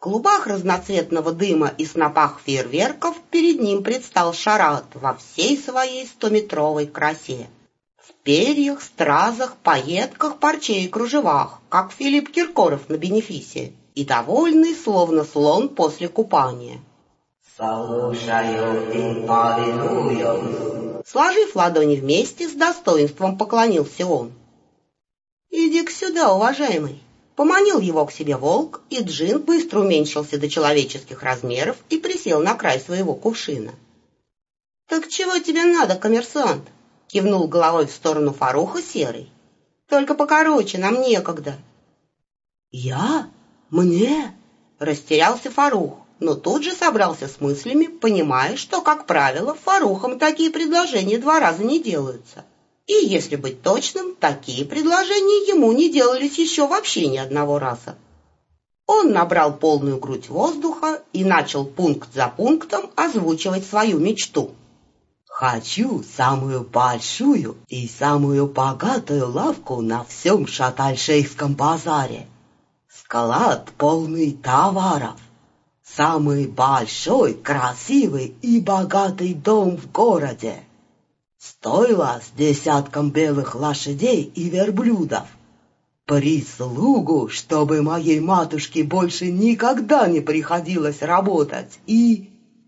клубах разноцветного дыма и снопах фейерверков перед ним предстал Шарат во всей своей 100-метровой красе. В перьях, стразах, пайетках, парче и кружевах, как Филипп Киркоров на бенефисе, и довольный, словно слон после купания. «Слушаю и повинуюсь». Сложив ладони вместе, с достоинством поклонился он. «Иди-ка сюда, уважаемый». Поманил его к себе волк, и Джин быстро уменьшился до человеческих размеров и присел на край своего кувшина. «Так чего тебе надо, коммерсант?» — кивнул головой в сторону Фаруха Серый. «Только покороче, нам некогда». «Я? Мне?» — растерялся Фарух, но тут же собрался с мыслями, понимая, что, как правило, Фарухам такие предложения 2 раза не делаются. И, если быть точным, такие предложения ему не делались еще вообще ни одного раза. Он набрал полную грудь воздуха и начал пункт за пунктом озвучивать свою мечту. «Хочу самую большую и самую богатую лавку на всем Шат-аль-Шейхском базаре. Склад полный товаров. Самый большой, красивый и богатый дом в городе. Стойло с 10 белых лошадей и верблюдов. Прислугу, чтобы моей матушке больше никогда не приходилось работать. И...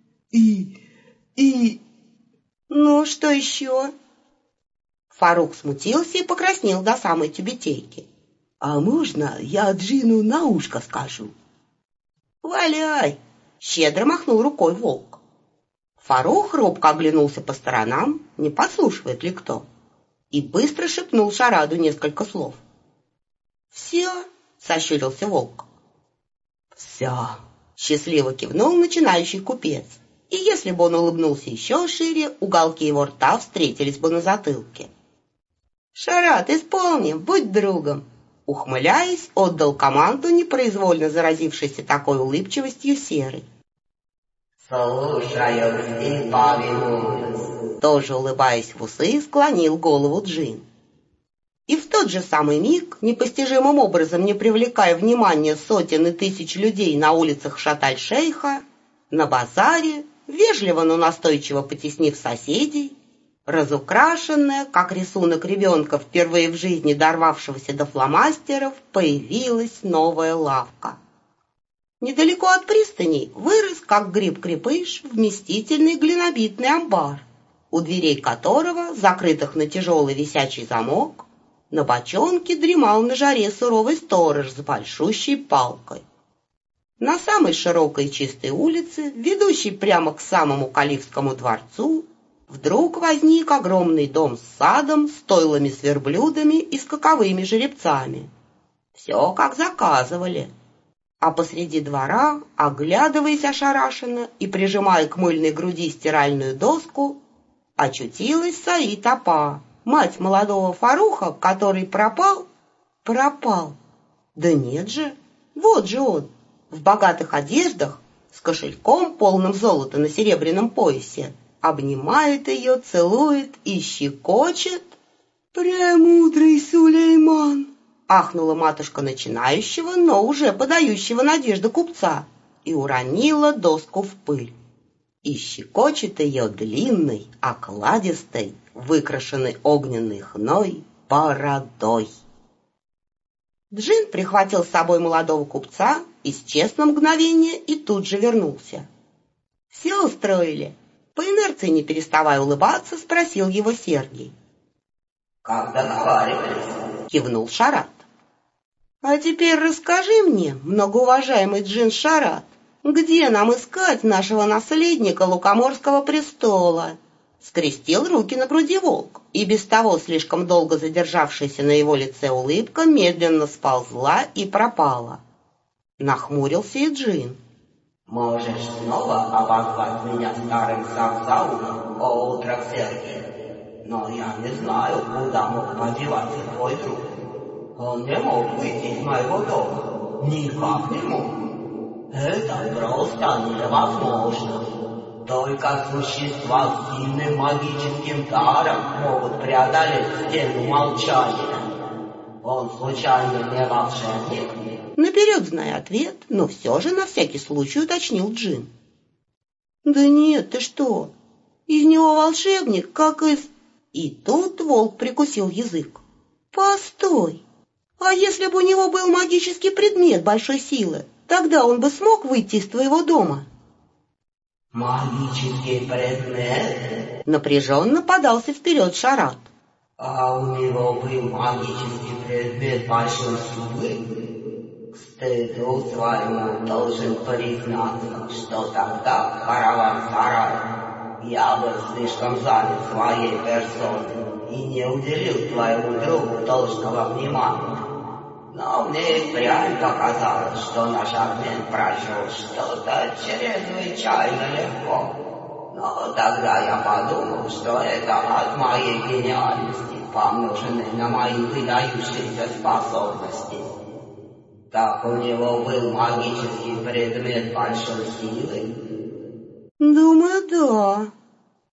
«Ну, что еще?» Фарух смутился и покраснел до самой тюбетейки. «А можно я Джину на ушко скажу?» «Валяй!» — щедро махнул рукой волк. Фарух робко оглянулся по сторонам, не подслушивает ли кто, и быстро шепнул Шараду несколько слов. «Все?» — сощурился волк. «Все!» — счастливо кивнул начинающий купец, и если бы он улыбнулся еще шире, уголки его рта встретились бы на затылке. «Шарад, исполним, будь другом!» Ухмыляясь, отдал команду непроизвольно заразившейся такой улыбчивостью Серый. «Слушаю и повинуюсь», тоже улыбаясь в усы, склонил голову Джин. И в тот же самый миг, непостижимым образом не привлекая внимания сотен и тысяч людей на улицах Шат-аль-Шейха, на базаре, вежливо, но настойчиво потеснив соседей, разукрашенная, как рисунок ребенка, впервые в жизни дорвавшегося до фломастеров, появилась новая лавка. Недалеко от пристани вырос, как гриб-крепыш, вместительный глинобитный амбар, у дверей которого, закрытых на тяжелый висячий замок, на бочонке дремал на жаре суровый сторож с большущей палкой. На самой широкой чистой улице, ведущей прямо к самому Калифскому дворцу, вдруг возник огромный дом с садом, стойлами с верблюдами и скаковыми жеребцами. Все, как заказывали. А посреди двора, оглядываясь ошарашенно и прижимая к мыльной груди стиральную доску, очутилась Саид Апа, мать молодого Фаруха, который пропал. Да нет же, вот же он, в богатых одеждах, с кошельком, полным золота на серебряном поясе, обнимает ее, целует и щекочет. «Премудрый Сулейман!» — ахнула матушка начинающего, но уже подающего надежды купца, и уронила доску в пыль. И щекочет ее длинной, окладистой, выкрашенной огненной хной бородой. Джин прихватил с собой молодого купца, исчез на мгновение и тут же вернулся. «Все устроили?» По инерции, не переставая улыбаться, спросил его Сергий. «Как договаривались?» — кивнул Шарат. «А теперь расскажи мне, многоуважаемый Джин Шарат, где нам искать нашего наследника Лукоморского престола?» Скрестил руки на груди волк, и без того слишком долго задержавшаяся на его лице улыбка медленно сползла и пропала. Нахмурился и Джин. «Можешь снова обозвать меня старым саксауном, о утрах Сергий, но я не знаю, куда мог подеваться твой друг. Он не мог выйти из моего дома, никак не мог. Это просто невозможно. Только существа с сильным магическим даром могут преодолеть стену молчания. Он случайно не волшебник?» Наперед зная ответ, но все же на всякий случай уточнил Джин. «Да нет, ты что? Из него волшебник, как из...» И тут волк прикусил язык. «Постой! А если бы у него был магический предмет большой силы, тогда он бы смог выйти из твоего дома?» «Магический предмет?» Напряженно подался вперед Шарат. «А у него был магический предмет большой силы? К стыду своему должен признаться, что тогда в караван-сарае я был слишком занят своей персоной и не уделил твоему другу должного внимания. Но мне и впрямь показалось, что наш обмен прошел что-то чрезвычайно легко. Но тогда я подумал, что это от моей гениальности, помноженной на мои выдающиеся способности. Так у него был магический предмет большой силы?» «Думаю, да»,